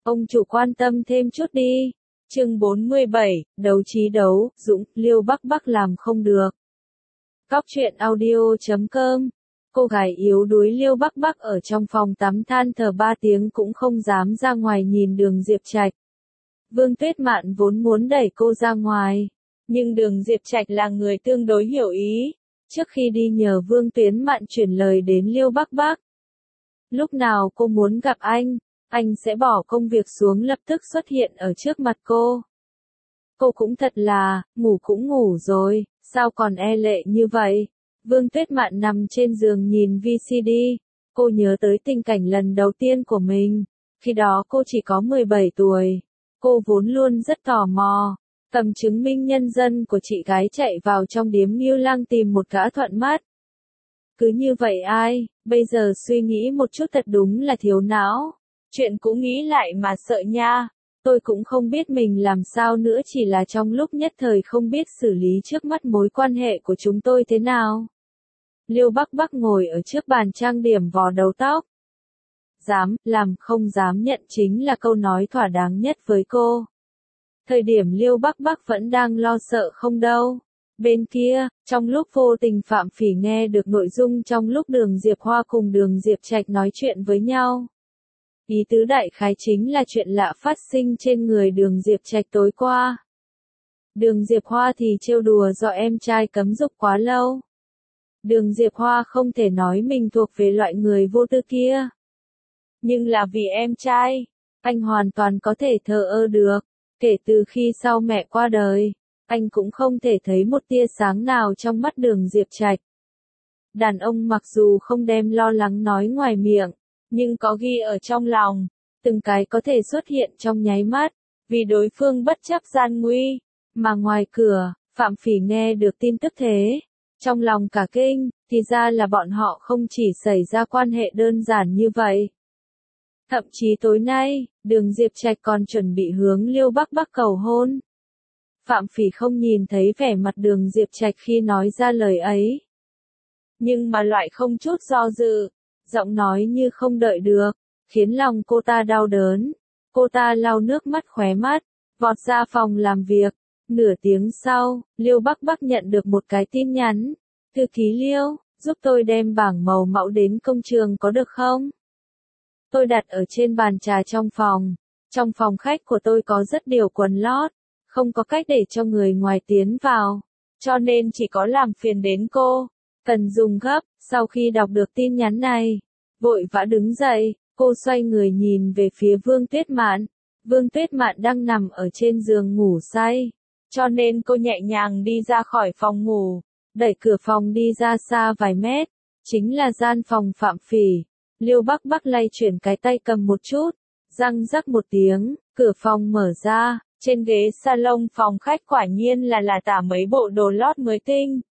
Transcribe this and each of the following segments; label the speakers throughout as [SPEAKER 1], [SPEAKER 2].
[SPEAKER 1] Ông chủ quan tâm thêm chút đi. Chương 47, đấu trí đấu, dũng, Liêu Bắc Bắc làm không được. Cóc truyện audio.com. Cô gái yếu đuối Liêu Bắc Bắc ở trong phòng tắm than thở 3 tiếng cũng không dám ra ngoài nhìn Đường Diệp Trạch. Vương Tuyết Mạn vốn muốn đẩy cô ra ngoài, nhưng Đường Diệp Trạch là người tương đối hiểu ý, trước khi đi nhờ Vương Tuyết Mạn chuyển lời đến Liêu Bắc Bắc. Lúc nào cô muốn gặp anh sẽ bỏ công việc xuống lập tức xuất hiện ở trước mặt cô. Cô cũng thật là, ngủ cũng ngủ rồi, sao còn e lệ như vậy? Vương Tuyết Mạn nằm trên giường nhìn VCD, cô nhớ tới tình cảnh lần đầu tiên của mình, khi đó cô chỉ có 17 tuổi. Cô vốn luôn rất tò mò, cầm chứng minh nhân dân của chị gái chạy vào trong điếm Ngưu Lang tìm một gã thuận mắt. Cứ như vậy bây giờ suy nghĩ một chút thật đúng là thiếu não. Chuyện cũng nghĩ lại mà sợ nha. Tôi cũng không biết mình làm sao nữa, chỉ là trong lúc nhất thời không biết xử lý trước mắt mối quan hệ của chúng tôi thế nào. Liêu Bắc Bắc ngồi ở trước bàn trang điểm vò đầu tóc. Dám làm không dám nhận chính là câu nói thỏa đáng nhất với cô. Thời điểm Liêu Bắc Bắc vẫn đang lo sợ không đâu. Bên kia, trong lúc vô tình Phạm Phỉ nghe được nội dung trong lúc Đường Diệp Hoa cùng Đường Diệp Trạch nói chuyện với nhau. Ý tứ đại khái chính là chuyện lạ phát sinh trên người Đường Diệp Trạch tối qua. Đường Diệp Hoa thì trêu đùa do em trai cấm dục quá lâu. Đường Diệp Hoa không thể nói mình thuộc về loại người vô tư kia. Nhưng là vì em trai, anh hoàn toàn có thể thờ ơ được. Kể từ khi sau mẹ qua đời, anh cũng không thể thấy một tia sáng nào trong mắt Đường Diệp Trạch. Đàn ông mặc dù không đem lo lắng nói ngoài miệng, nhưng có ghi ở trong lòng, từng cái có thể xuất hiện trong nháy mắt, vì đối phương bất chấp gian nguy. Mà ngoài cửa, Phạm Phỉ nghe được tin tức thế, trong lòng cả kinh, thì ra là bọn họ không chỉ xảy ra quan hệ đơn giản như vậy. Thậm chí tối nay, Đường Diệp Trạch còn chuẩn bị hướng Liêu Bắc Bắc cầu hôn. Phạm Phỉ không nhìn thấy vẻ mặt Đường Diệp Trạch khi nói ra lời ấy. Nhưng mà loại không chút do dự, giọng nói như không đợi được, khiến lòng cô ta đau đớn. Cô ta lau nước mắt khóe mắt, vọt ra phòng làm việc. Nửa tiếng sau, Liêu Bắc Bắc nhận được một cái tin nhắn. Thư ký Liêu, giúp tôi đem bảng màu mẫu đến công trường có được không? Tôi đặt ở trên bàn trà trong phòng. Trong phòng khách của tôi có rất nhiều quần lót, không có cách để cho người ngoài tiến vào, cho nên chỉ có làm phiền đến cô. Cần dùng gấp. Sau khi đọc được tin nhắn này, vội vã đứng dậy, cô xoay người nhìn về phía Vương Tuyết Mạn. Vương Tuyết Mạn đang nằm ở trên giường ngủ say, cho nên cô nhẹ nhàng đi ra khỏi phòng ngủ, đẩy cửa phòng đi ra xa vài mét, chính là gian phòng Phạm Phỉ. Liêu Bắc Bắc lay chuyển cái tay cầm một chút, răng rắc một tiếng, cửa phòng mở ra, trên ghế salon phòng khách quả nhiên là tả mấy bộ đồ lót mới tinh.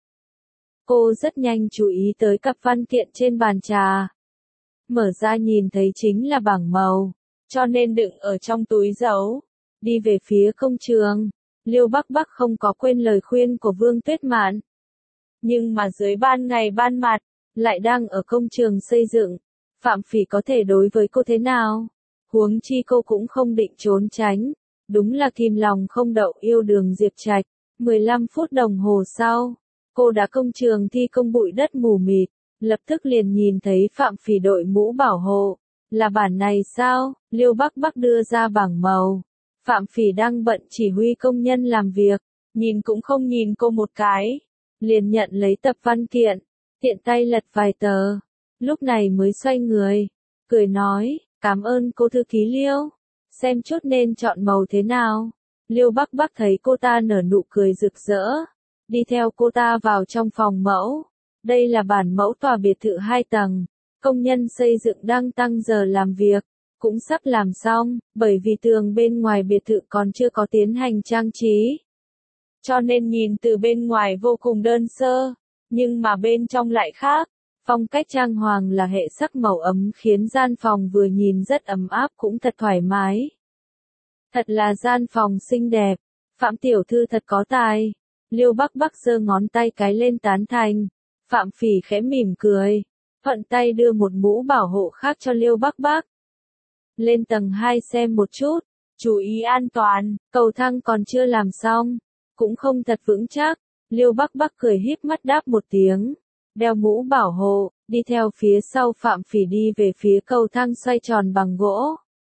[SPEAKER 1] Cô rất nhanh chú ý tới cặp văn kiện trên bàn trà. Mở ra nhìn thấy chính là bảng màu, cho nên đựng ở trong túi giấu. Đi về phía công trường, Liêu Bắc Bắc không có quên lời khuyên của Vương Tuyết Mạn. Nhưng mà dưới ban ngày ban mặt, lại đang ở công trường xây dựng. Phạm Phỉ có thể đối với cô thế nào? Huống chi cô cũng không định trốn tránh. Đúng là kìm lòng không đậu yêu Đường Diệp Trạch. 15 phút đồng hồ sau, cô đã công trường thi công bụi đất mù mịt, lập tức liền nhìn thấy Phạm Phỉ đội mũ bảo hộ. Là bản này sao? Liêu Bắc Bắc đưa ra bảng màu. Phạm Phỉ đang bận chỉ huy công nhân làm việc, nhìn cũng không nhìn cô một cái, liền nhận lấy tập văn kiện, tiện tay lật vài tờ, lúc này mới xoay người, cười nói, cảm ơn cô thư ký Liêu, xem chút nên chọn màu thế nào. Liêu Bắc Bắc thấy cô ta nở nụ cười rực rỡ, đi theo cô ta vào trong phòng mẫu. Đây là bản mẫu tòa biệt thự 2 tầng, công nhân xây dựng đang tăng giờ làm việc, cũng sắp làm xong, bởi vì tường bên ngoài biệt thự còn chưa có tiến hành trang trí. Cho nên nhìn từ bên ngoài vô cùng đơn sơ, nhưng mà bên trong lại khác. Phong cách trang hoàng là hệ sắc màu ấm khiến gian phòng vừa nhìn rất ấm áp cũng thật thoải mái. Thật là gian phòng xinh đẹp, Phạm tiểu thư thật có tài. Liêu Bắc Bắc giơ ngón tay cái lên tán thành. Phạm Phỉ khẽ mỉm cười, thuận tay đưa một mũ bảo hộ khác cho Liêu Bắc Bắc. lên tầng 2 xem một chút, chú ý an toàn, cầu thang còn chưa làm xong, cũng không thật vững chắc. Liêu Bắc Bắc cười híp mắt đáp một tiếng, đeo mũ bảo hộ, đi theo phía sau Phạm Phỉ đi về phía cầu thang xoay tròn bằng gỗ.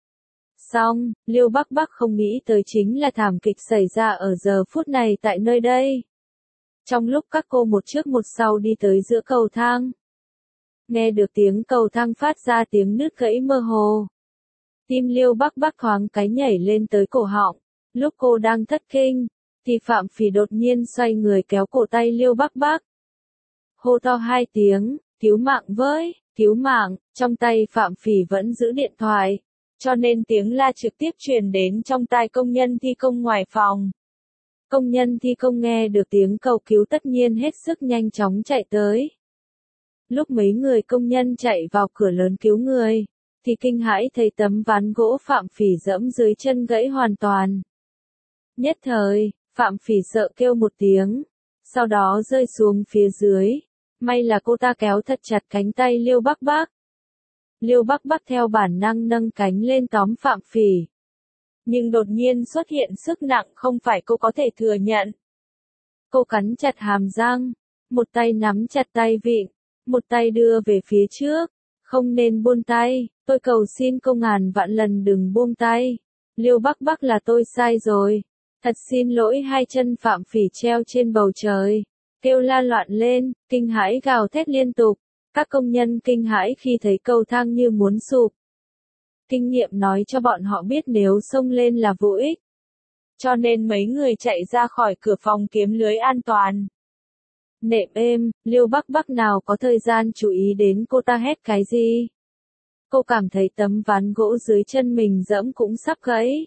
[SPEAKER 1] Xong, Liêu Bắc Bắc không nghĩ tới chính là thảm kịch xảy ra ở giờ phút này tại nơi đây. Trong lúc các cô một trước một sau đi tới giữa cầu thang, nghe được tiếng cầu thang phát ra tiếng nứt gãy mơ hồ. Tim Liêu Bắc Bắc thoáng cái nhảy lên tới cổ họng, lúc cô đang thất kinh, thì Phạm Phỉ đột nhiên xoay người kéo cổ tay Liêu Bắc Bắc. Hô to 2 tiếng, cứu mạng với, cứu mạng, trong tay Phạm Phỉ vẫn giữ điện thoại, cho nên tiếng la trực tiếp truyền đến trong tai công nhân thi công ngoài phòng. Công nhân thi công nghe được tiếng cầu cứu tất nhiên hết sức nhanh chóng chạy tới. Lúc mấy người công nhân chạy vào cửa lớn cứu người, thì kinh hãi thấy tấm ván gỗ Phạm Phỉ dẫm dưới chân gãy hoàn toàn. Nhất thời, Phạm Phỉ sợ kêu một tiếng, sau đó rơi xuống phía dưới. May là cô ta kéo thật chặt cánh tay Liêu Bắc Bắc. Liêu Bắc Bắc theo bản năng nâng cánh lên tóm Phạm Phỉ. Nhưng đột nhiên xuất hiện sức nặng không phải cô có thể thừa nhận. Cô cắn chặt hàm răng, một tay nắm chặt tay vịn, một tay đưa về phía trước. Không nên buông tay, tôi cầu xin cô ngàn vạn lần đừng buông tay. Liêu Bắc Bắc là tôi sai rồi. Thật xin lỗi. Hai chân Phạm Phỉ treo trên bầu trời, kêu la loạn lên, kinh hãi gào thét liên tục. Các công nhân kinh hãi khi thấy cầu thang như muốn sụp. Kinh nghiệm nói cho bọn họ biết nếu xông lên là vô ích. Cho nên mấy người chạy ra khỏi cửa phòng kiếm lưới an toàn. Nệm êm, Liêu Bắc Bắc nào có thời gian chú ý đến cô ta hét cái gì. Cô cảm thấy tấm ván gỗ dưới chân mình dẫm cũng sắp gãy.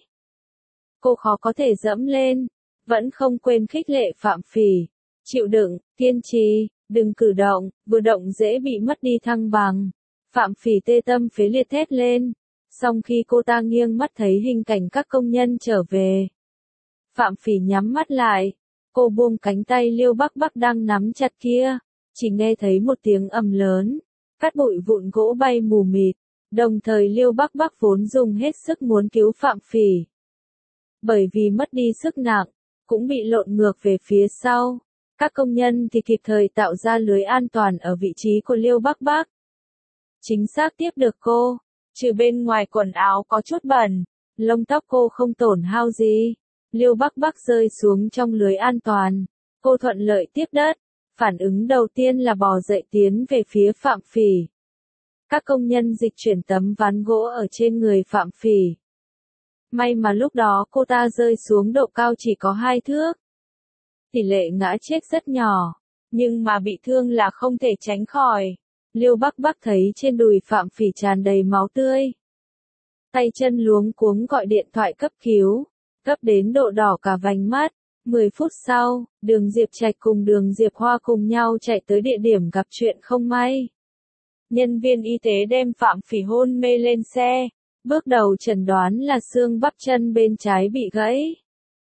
[SPEAKER 1] Cô khó có thể dẫm lên, vẫn không quên khích lệ Phạm Phỉ. Chịu đựng, kiên trì, đừng cử động, vừa động dễ bị mất đi thăng bằng. Phạm Phỉ tê tâm phế liệt thét lên. Xong khi cô ta nghiêng mắt thấy hình cảnh các công nhân trở về, Phạm Phỉ nhắm mắt lại. Cô buông cánh tay Liêu Bắc Bắc đang nắm chặt kia, chỉ nghe thấy một tiếng ầm lớn, cát bụi vụn gỗ bay mù mịt, đồng thời Liêu Bắc Bắc vốn dùng hết sức muốn cứu Phạm Phỉ. Bởi vì mất đi sức nặng, cũng bị lộn ngược về phía sau. Các công nhân thì kịp thời tạo ra lưới an toàn ở vị trí của Liêu Bắc Bắc. Chính xác tiếp được cô, trừ bên ngoài quần áo có chút bẩn, lông tóc cô không tổn hao gì. Liêu Bắc Bắc rơi xuống trong lưới an toàn, cô thuận lợi tiếp đất. Phản ứng đầu tiên là bò dậy tiến về phía Phạm Phỉ. Các công nhân dịch chuyển tấm ván gỗ ở trên người Phạm Phỉ. May mà lúc đó cô ta rơi xuống độ cao chỉ có 2 thước. Tỷ lệ ngã chết rất nhỏ, nhưng mà bị thương là không thể tránh khỏi. Liêu Bắc Bắc thấy trên đùi Phạm Phỉ tràn đầy máu tươi. Tay chân luống cuống gọi điện thoại cấp cứu, cấp đến độ đỏ cả vành mắt. 10 phút sau, Đường Diệp Trạch cùng Đường Diệp Hoa cùng nhau chạy tới địa điểm gặp chuyện không may. Nhân viên y tế đem Phạm Phỉ hôn mê lên xe. Bước đầu chẩn đoán là xương bắp chân bên trái bị gãy.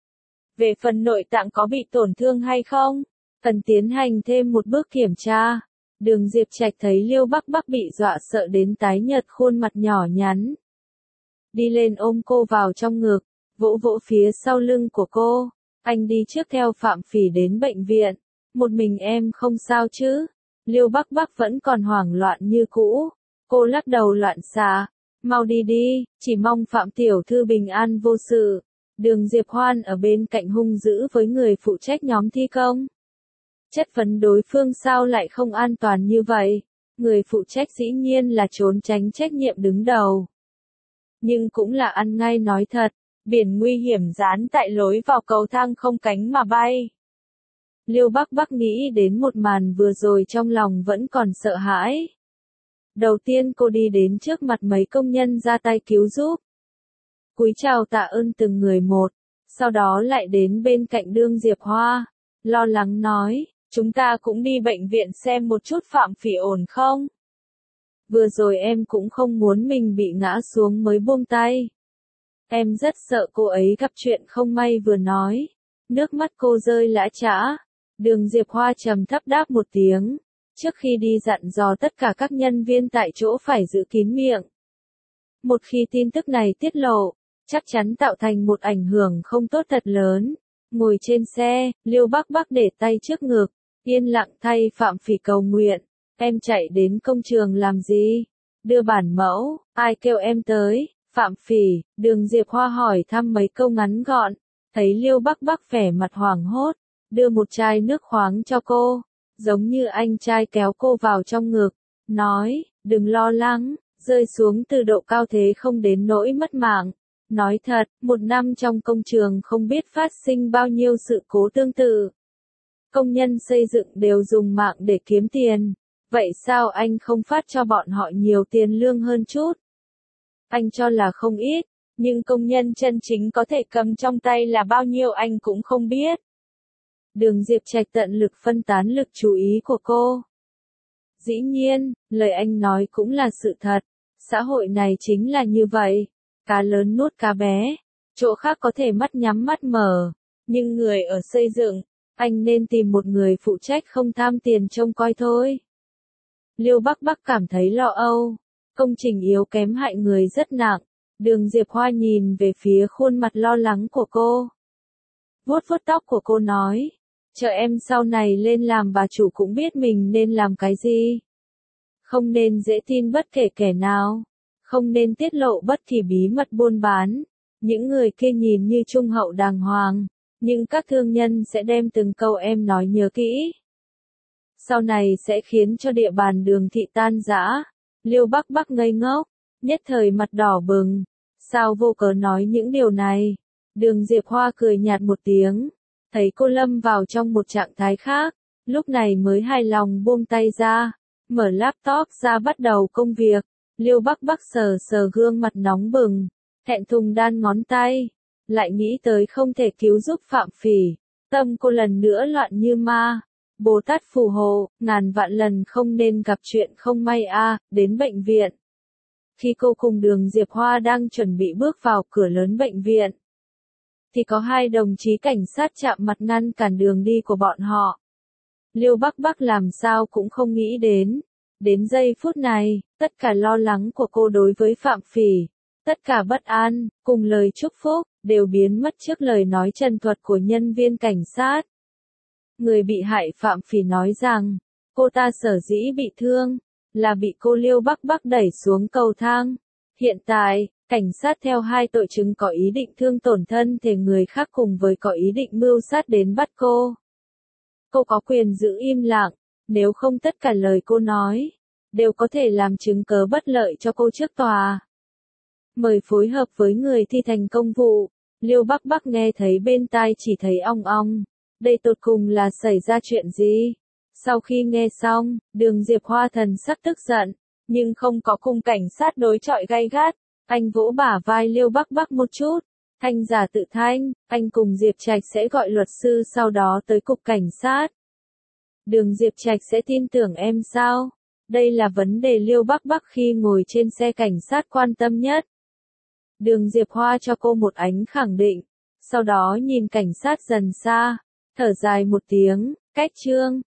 [SPEAKER 1] Về phần nội tạng có bị tổn thương hay không, cần tiến hành thêm một bước kiểm tra. Đường Diệp Trạch thấy Liêu Bắc Bắc bị dọa sợ đến tái nhợt khuôn mặt nhỏ nhắn. Đi lên ôm cô vào trong ngực, vỗ vỗ phía sau lưng của cô. Anh đi trước theo Phạm Phỉ đến bệnh viện. Một mình em không sao chứ? Liêu Bắc Bắc vẫn còn hoảng loạn như cũ. Cô lắc đầu loạn xạ. Mau đi đi, chỉ mong Phạm tiểu thư bình an vô sự. Đường Diệp Hoan ở bên cạnh hung dữ với người phụ trách nhóm thi công. Chất vấn đối phương sao lại không an toàn như vậy. Người phụ trách dĩ nhiên là trốn tránh trách nhiệm đứng đầu. Nhưng cũng là ăn ngay nói thật, biển nguy hiểm dán tại lối vào cầu thang không cánh mà bay. Liêu Bắc Bắc nghĩ đến một màn vừa rồi trong lòng vẫn còn sợ hãi. Đầu tiên cô đi đến trước mặt mấy công nhân ra tay cứu giúp. Cúi chào tạ ơn từng người một, sau đó lại đến bên cạnh Đường Diệp Hoa, lo lắng nói, chúng ta cũng đi bệnh viện xem một chút Phạm Phỉ ổn không? Vừa rồi em cũng không muốn mình bị ngã xuống mới buông tay. Em rất sợ cô ấy gặp chuyện không may vừa nói. Nước mắt cô rơi lã chã. Đường Diệp Hoa trầm thấp đáp một tiếng. Trước khi đi dặn dò tất cả các nhân viên tại chỗ phải giữ kín miệng. Một khi tin tức này tiết lộ, chắc chắn tạo thành một ảnh hưởng không tốt thật lớn. Ngồi trên xe, Liêu Bắc Bắc để tay trước ngực, yên lặng thay Phạm Phỉ cầu nguyện. Em chạy đến công trường làm gì? Đưa bản mẫu, ai kêu em tới? Phạm Phỉ, Đường Diệp Hoa hỏi thăm mấy câu ngắn gọn, thấy Liêu Bắc Bắc vẻ mặt hoảng hốt, đưa một chai nước khoáng cho cô, giống như anh trai kéo cô vào trong ngực, nói, đừng lo lắng, rơi xuống từ độ cao thế không đến nỗi mất mạng. Nói thật, một năm trong công trường không biết phát sinh bao nhiêu sự cố tương tự. Công nhân xây dựng đều dùng mạng để kiếm tiền. Vậy sao anh không phát cho bọn họ nhiều tiền lương hơn chút? Anh cho là không ít, nhưng công nhân chân chính có thể cầm trong tay là bao nhiêu anh cũng không biết. Đường Diệp Trạch tận lực phân tán lực chú ý của cô. Dĩ nhiên, lời anh nói cũng là sự thật. Xã hội này chính là như vậy. Cá lớn nuốt cá bé. Chỗ khác có thể mắt nhắm mắt mở. Nhưng người ở xây dựng, anh nên tìm một người phụ trách không tham tiền trông coi thôi. Liêu Bắc Bắc cảm thấy lo âu. Công trình yếu kém hại người rất nặng. Đường Diệp Hoa nhìn về phía khuôn mặt lo lắng của cô. Vuốt vuốt tóc của cô nói. Chờ em sau này lên làm bà chủ cũng biết mình nên làm cái gì. Không nên dễ tin bất kể kẻ nào. Không nên tiết lộ bất kỳ bí mật buôn bán. Những người kia nhìn như trung hậu đàng hoàng. Nhưng các thương nhân sẽ đem từng câu em nói nhớ kỹ. Sau này sẽ khiến cho địa bàn Đường thị tan rã. Liêu Bắc Bắc ngây ngốc, nhất thời mặt đỏ bừng. Sao vô cớ nói những điều này? Đường Diệp Hoa cười nhạt một tiếng, thấy cô lâm vào trong một trạng thái khác, lúc này mới hài lòng buông tay ra, mở laptop ra bắt đầu công việc. Liêu Bắc Bắc sờ sờ gương mặt nóng bừng, thẹn thùng đan ngón tay, lại nghĩ tới không thể cứu giúp Phạm Phỉ, tâm cô lần nữa loạn như ma. Bồ Tát phù hộ, ngàn vạn lần không nên gặp chuyện không may đến bệnh viện. Khi cô cùng Đường Diệp Hoa đang chuẩn bị bước vào cửa lớn bệnh viện, thì có hai đồng chí cảnh sát chạm mặt ngăn cản đường đi của bọn họ. Liêu Bắc Bắc làm sao cũng không nghĩ đến giây phút này, tất cả lo lắng của cô đối với Phạm Phỉ, tất cả bất an, cùng lời chúc phúc, đều biến mất trước lời nói trần thuật của nhân viên cảnh sát. Người bị hại Phạm Phỉ nói rằng, cô ta sở dĩ bị thương, là bị cô Liêu Bắc Bắc đẩy xuống cầu thang. Hiện tại, cảnh sát theo hai tội chứng có ý định thương tổn thân thể người khác cùng với có ý định mưu sát đến bắt cô. Cô có quyền giữ im lặng, nếu không tất cả lời cô nói, đều có thể làm chứng cớ bất lợi cho cô trước tòa. Mời phối hợp với người thi hành công vụ. Liêu Bắc Bắc nghe thấy bên tai chỉ thấy ong ong. Đây tột cùng là xảy ra chuyện gì? Sau khi nghe xong, Đường Diệp Hoa thần sắc tức giận, nhưng không có cùng cảnh sát đối chọi gay gắt. Anh vỗ bả vai Liêu Bắc Bắc một chút. Thanh giả tự thanh, anh cùng Diệp Trạch sẽ gọi luật sư sau đó tới cục cảnh sát. Đường Diệp Trạch sẽ tin tưởng em sao? Đây là vấn đề Liêu Bắc Bắc khi ngồi trên xe cảnh sát quan tâm nhất. Đường Diệp Hoa cho cô một ánh khẳng định, sau đó nhìn cảnh sát dần xa, thở dài một tiếng, cách chương.